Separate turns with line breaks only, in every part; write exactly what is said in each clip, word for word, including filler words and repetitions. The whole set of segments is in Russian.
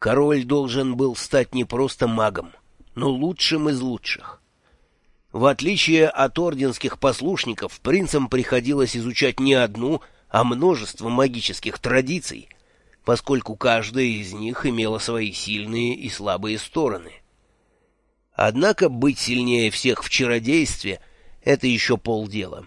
Король должен был стать не просто магом, но лучшим из лучших. В отличие от орденских послушников, принцам приходилось изучать не одну, а множество магических традиций, поскольку каждая из них имела свои сильные и слабые стороны. Однако быть сильнее всех в чародействе — это еще полдела.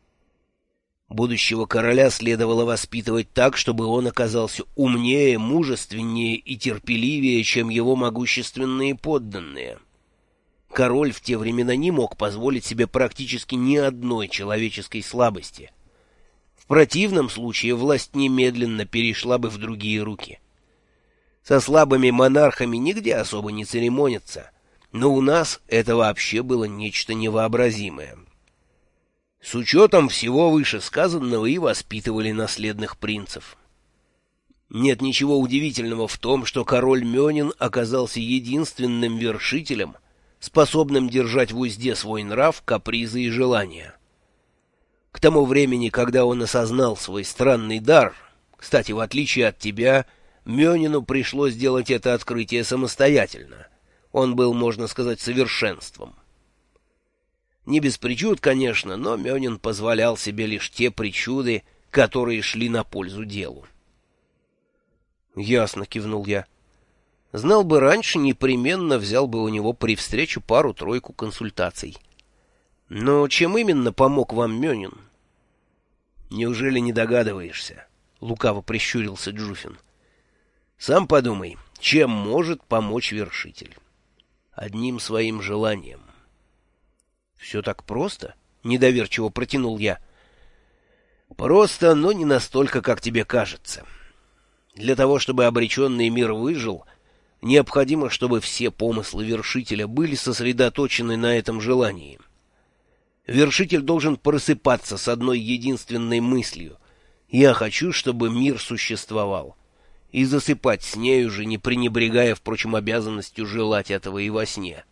Будущего короля следовало воспитывать так, чтобы он оказался умнее, мужественнее и терпеливее, чем его могущественные подданные. Король в те времена не мог позволить себе практически ни одной человеческой слабости. В противном случае власть немедленно перешла бы в другие руки. Со слабыми монархами нигде особо не церемонятся, но у нас это вообще было нечто невообразимое. С учетом всего вышесказанного и воспитывали наследных принцев. Нет ничего удивительного в том, что король Мёнин оказался единственным вершителем, способным держать в узде свой нрав, капризы и желания. К тому времени, когда он осознал свой странный дар, кстати, в отличие от тебя, Мёнину пришлось сделать это открытие самостоятельно. Он был, можно сказать, совершенством. Не без причуд, конечно, но Мёнин позволял себе лишь те причуды, которые шли на пользу делу. «Ясно», — кивнул я. «Знал бы раньше, непременно взял бы у него при встрече пару-тройку консультаций. Но чем именно помог вам Мёнин?» «Неужели не догадываешься?» — лукаво прищурился Джуфин. «Сам подумай, чем может помочь вершитель? Одним своим желанием». «Все так просто?» — недоверчиво протянул я. «Просто, но не настолько, как тебе кажется. Для того, чтобы обреченный мир выжил, необходимо, чтобы все помыслы вершителя были сосредоточены на этом желании. Вершитель должен просыпаться с одной единственной мыслью: «Я хочу, чтобы мир существовал», и засыпать с нею же, не пренебрегая, впрочем, обязанностью желать этого и во сне.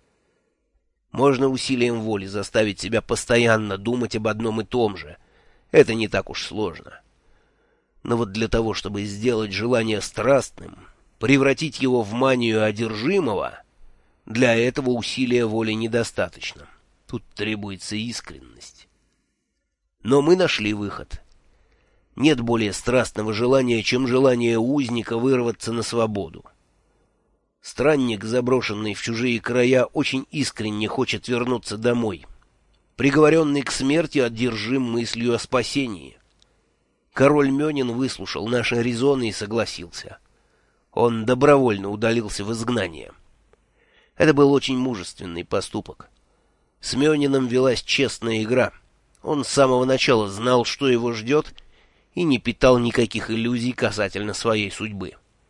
Можно усилием воли заставить себя постоянно думать об одном и том же. Это не так уж сложно. Но вот для того, чтобы сделать желание страстным, превратить его в манию одержимого, для этого усилия воли недостаточно. Тут требуется искренность. Но мы нашли выход. Нет более страстного желания, чем желание узника вырваться на свободу. Странник, заброшенный в чужие края, очень искренне хочет вернуться домой. Приговоренный к смерти одержим мыслью о спасении. Король Мёнин выслушал наши резоны и согласился. Он добровольно удалился в изгнание. Это был очень мужественный поступок. С Мёнином велась честная игра. Он с самого начала знал, что его ждет, и не питал никаких иллюзий касательно своей судьбы.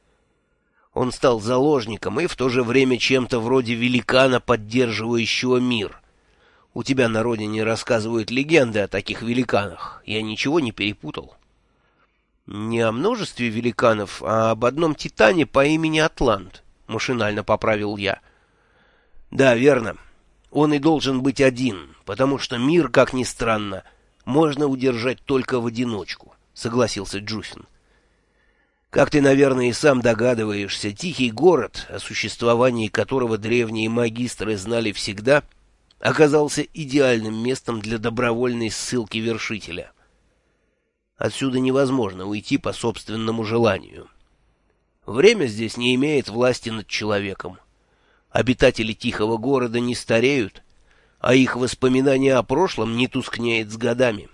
Он стал заложником и в то же время чем-то вроде великана, поддерживающего мир. У тебя на родине рассказывают легенды о таких великанах. Я ничего не перепутал. Не о множестве великанов, а об одном титане по имени Атлант, машинально поправил я. Да, верно. Он и должен быть один, потому что мир, как ни странно, можно удержать только в одиночку, согласился Джуфин. Как ты, наверное, и сам догадываешься, тихий город, о существовании которого древние магистры знали всегда, оказался идеальным местом для добровольной ссылки вершителя. Отсюда невозможно уйти по собственному желанию. Время здесь не имеет власти над человеком. Обитатели тихого города не стареют, а их воспоминания о прошлом не тускнеют с годами.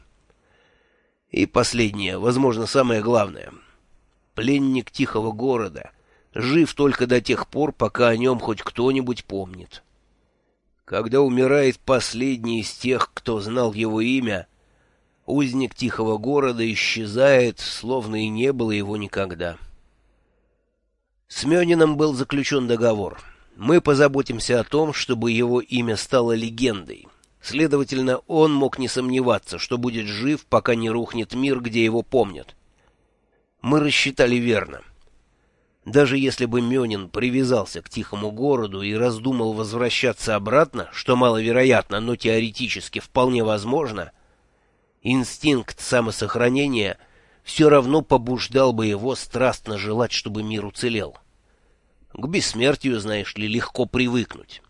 И последнее, возможно, самое главное — пленник тихого города жив только до тех пор, пока о нем хоть кто-нибудь помнит. Когда умирает последний из тех, кто знал его имя, узник тихого города исчезает, словно и не было его никогда. С Мёнином был заключен договор. Мы позаботимся о том, чтобы его имя стало легендой. Следовательно, он мог не сомневаться, что будет жив, пока не рухнет мир, где его помнят. Мы рассчитали верно. Даже если бы Мёнин привязался к тихому городу и раздумал возвращаться обратно, что маловероятно, но теоретически вполне возможно, инстинкт самосохранения все равно побуждал бы его страстно желать, чтобы мир уцелел. К бессмертию, знаешь ли, легко привыкнуть.